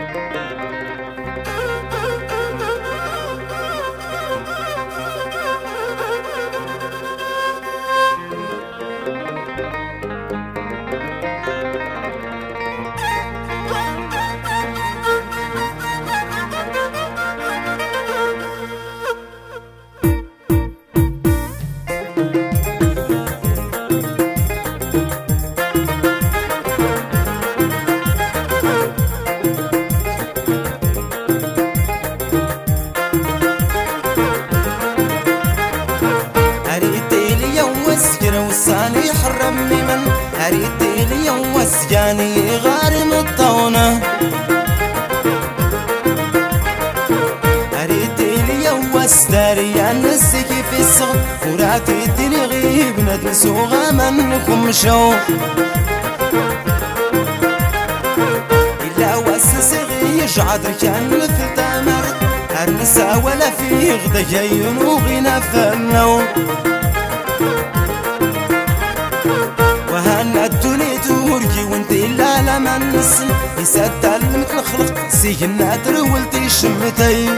وصاني حرم من أريد اليوم وسجاني غارم الطونة أريد اليوم وستاري النسك في الصغر وراتي تلغيب ندسوغا منكم شو إلا وسسغي يجعدر كان مثل تمر أرنسا ولا في غدا جاي نوغينا فنو وهنا الدنيا تورجي وانت إلا لما نسن يسدل مثل الخلق سيجنا ترولتي شمتي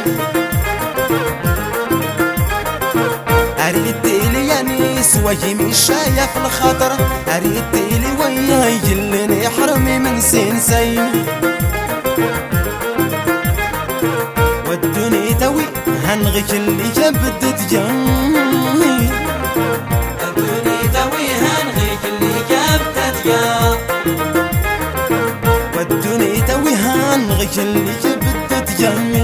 أريد لي نيس وجي مش شايف الخطر أريد لي ويا يجلني حرمي من سينسي والدنيا توي هنغيك اللي جبدت جني والدنيا توي هنغيك اللي جبدت جني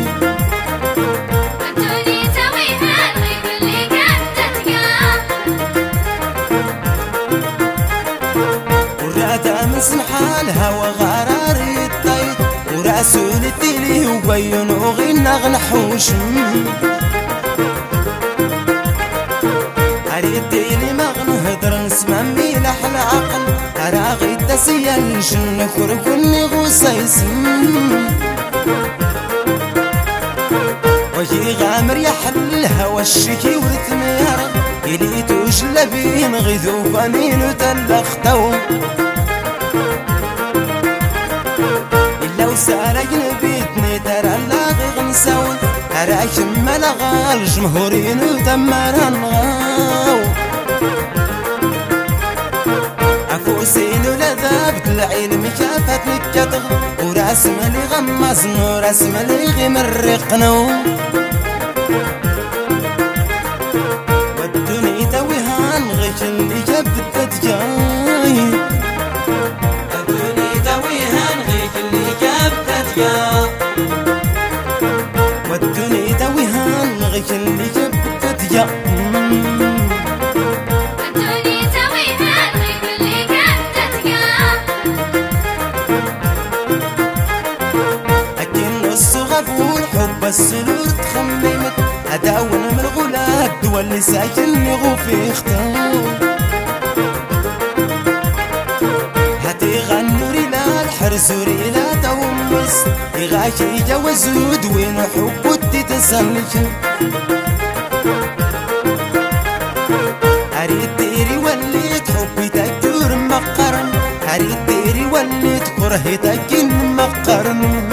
والدنيا توي هنغيك اللي جبدت جني وراتا مسن حالها وغراري الطيط وراسولتي لي وبين وغينا غنحوش أريدي لي ما غنهدر نسمع ميلح العقل أراغي التسيا نشن كركني غسيسم وجي غامر يحل الهوى الشكي ورتمير إلي توجلبين غيثو فانين وتلختو إلا وسارق نبيتني ترى لاغي غنساون أراك ملغا الجمهورين وتمران غاو أفوسين ولذابت العلم كافتني كتغ وراسم لي غمزن وراسم لي غمرقنو والدنيا توي هنغيك اللي جبدت جاي الدنيا توي هنغيك اللي جبدت جاي والدنيا توي هنغيك اللي جبدت جاي والدنيا توي هنغيك اللي جبدت جني أكن الصغف والحب السرور تخممت أداون من الغلاب دول اللي ساكن غوفي اختار هاتي غنوري لا الحرزوري لا تومس يغاكي جوزود وين حب تتسلك أريد ديري وليت حبي تكتور مقرن أريد ديري وليت كرهي تكين مقرن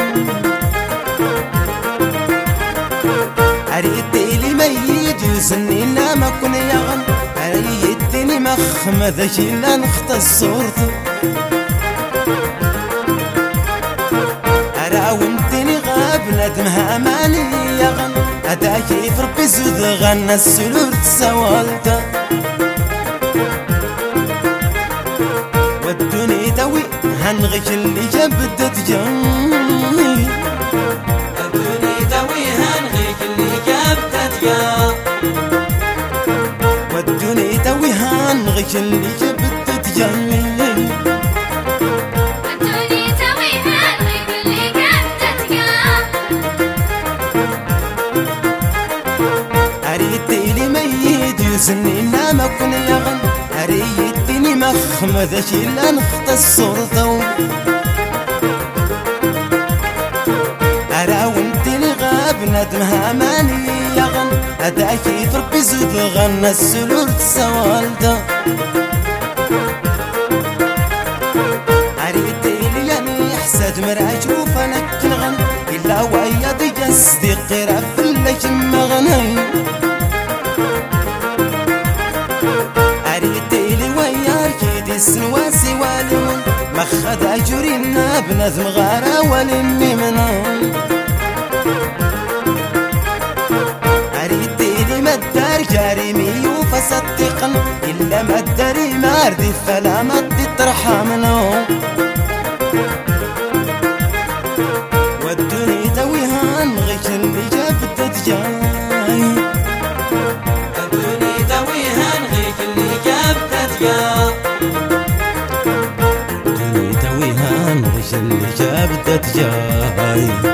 أريد ديلي ميت يسنينا ما كن يغن أريد ديني مخمذ شيلا نختص صورته أراونتني غاب ندمها ماني يغن أداكي في ربي زود غنى السلور تسوالته والدنيا توي هنغيك اللي جبدت جني الدنيا توي هنغيك اللي جبدت جاي والدنيا توي هنغيك اللي جبدت جني والدنيا توي هنغيك اللي جبدت جني أريد لي ميت يسنينا ما كن يغن أريد ديني مخمذ شيلا نختص صورته أراونتني غاب ندمها ماني يغن أداكي في ربي زود غنى السلور تسوالته أريد لي يعني ساد مراجو فنك نغن إلا ويا ضي صديقي رف اللي مغني أريد لي ويا ركيدي السنواسي والمن مخد أجرينا بنظم غارة والمي منهم أريد لي مدار جاريمي وفصدقا إلا مداري ماردي فلا مدي ترحمنا ودوني تويها نغيش اللي جابت جاي ودوني تويها نغيش اللي جابت جاي ودوني تويها نغيش اللي جابت جاي